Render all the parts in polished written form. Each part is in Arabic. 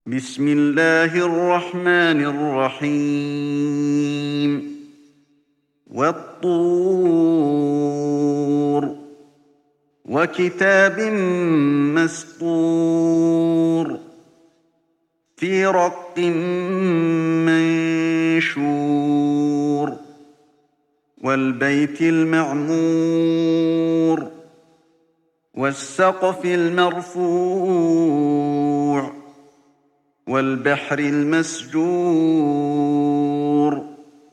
بسم الله الرحمن الرحيم. والطور وكتاب مسطور في رق منشور والبيت المعمور والسقف المرفوع والبحر المسجور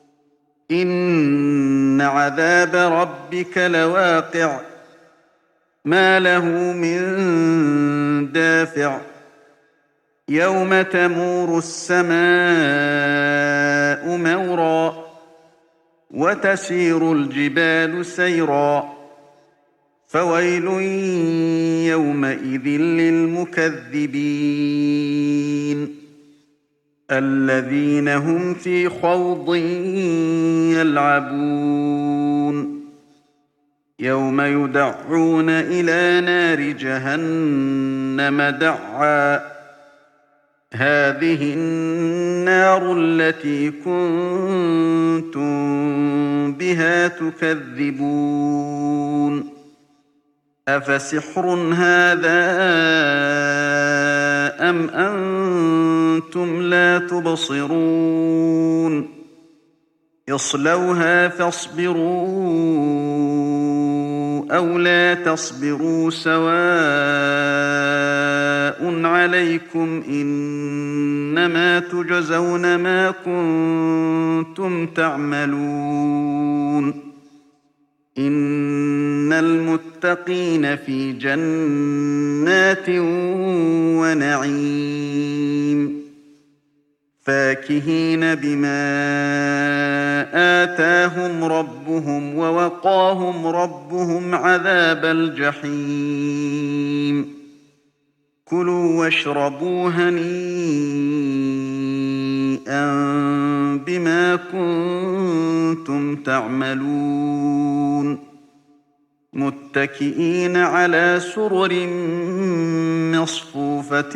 إن عذاب ربك لواقع ما له من دافع يوم تمور السماء مورا وتسير الجبال سيرا فويل يومئذ للمكذبين الذين هم في خوض يلعبون يوم يدعون إلى نار جهنم دعا هذه النار التي كنتم بها تكذبون أفسحر هذا أم أنتم لا تبصرون اصلوها فاصبروا أو لا تصبروا سواء عليكم إنما تجزون ما كنتم تعملون إن المتقين في جنات ونعيم فاكهين بما آتاهم ربهم ووقاهم ربهم عذاب الجحيم كلوا واشربوا هنيئا بما كنتم تعملون متكئين على سرر مصفوفة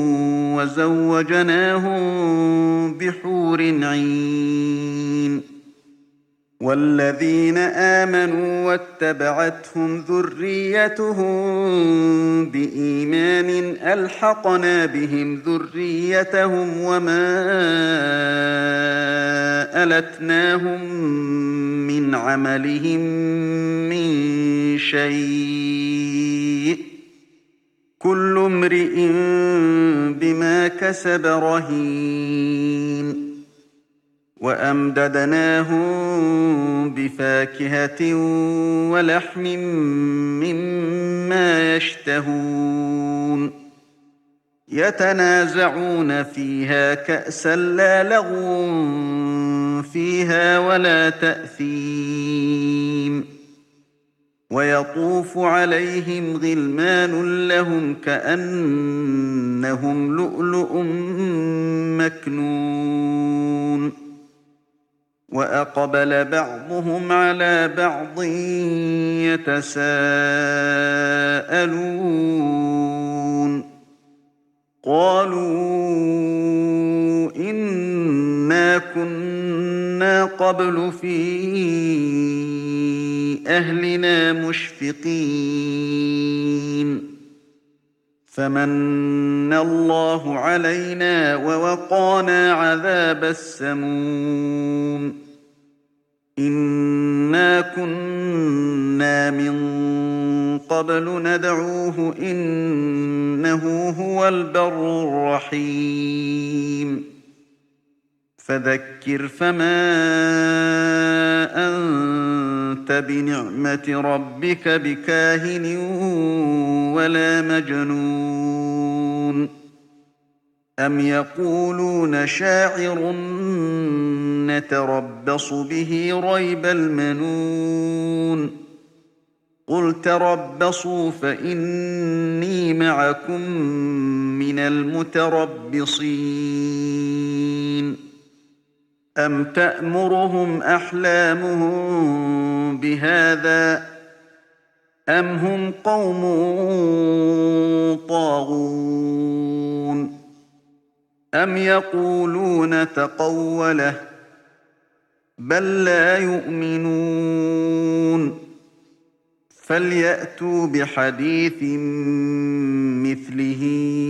وزوجناهم بحور عين والذين آمنوا واتبعتهم ذريتهم بإيمان ألحقنا بهم ذريتهم وما ألتناهم من عملهم من شيء كل امرئ بما كسب رهين وأمددناهم بفاكهة ولحم مما يشتهون يتنازعون فيها كأسا لا لغو فيها ولا تأثيم ويطوف عليهم غلمان لهم كأنهم لؤلؤ مكنون وأقبل بعضهم على بعض يتساءلون قالوا إنا كنا قبل في أهلنا مشفقين فمن الله علينا ووقانا عذاب السموم إنا كنا من قبل ندعوه إنه هو البر الرحيم فذكر فما أنت بنعمة ربك بكاهن ولا مجنون أم يقولون شاعر نتربص به ريب المنون قل تربصوا فإني معكم من المتربصين أم تأمرهم أحلامهم بهذا أم هم قوم طاغون أم يقولون تقوله بل لا يؤمنون فليأتوا بحديث مثله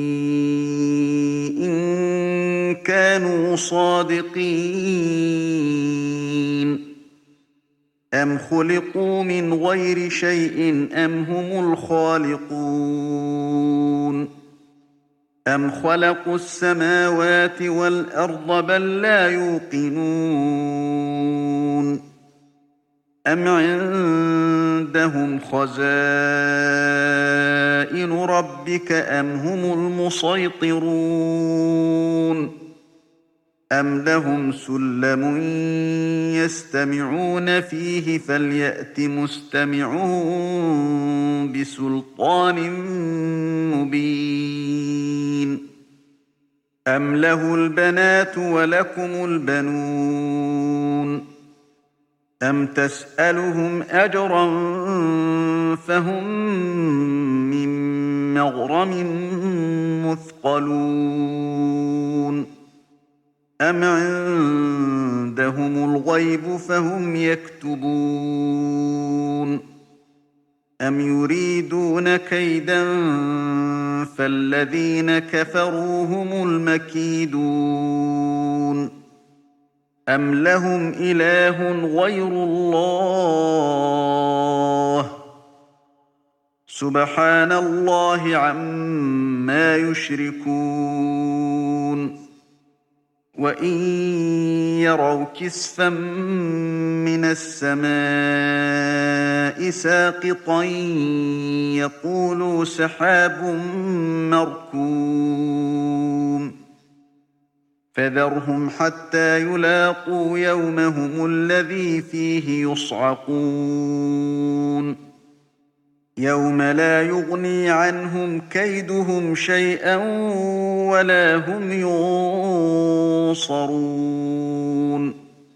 إن كانوا صادقين أم خلقوا من غير شيء أم هم الخالقون أم خلقوا السماوات والأرض بل لا يوقنون أم عندهم خزائن ربك أم هم المسيطرون أم لهم سلم يستمعون فيه فليأت مستمعون بسلطان مبين أم له البنات ولكم البنون أم تسألهم أجرا فهم من مغرم مثقلون أم عندهم الغيب فهم يكتبون أم يريدون كيدا فالذين كفروا هم المكيدون أم لهم إله غير الله سبحان الله عما يشركون وإن يروا كسفا من السماء ساقطا يقولوا سحاب مركوم فذرهم حتى يلاقوا يومهم الذي فيه يصعقون يوم لا يغني عنهم كيدهم شيئا ولا هم ينصرون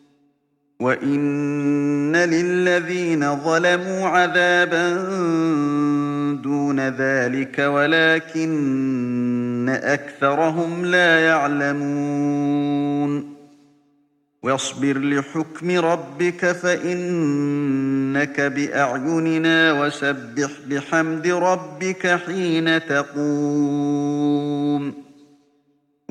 وإن للذين ظلموا عذابا دون ذلك ولكن أكثرهم لا يعلمون واصبر لحكم ربك فإنك بأعيننا وسبح بحمد ربك حين تقوم ومن الليل فسبحه وإدبار النجوم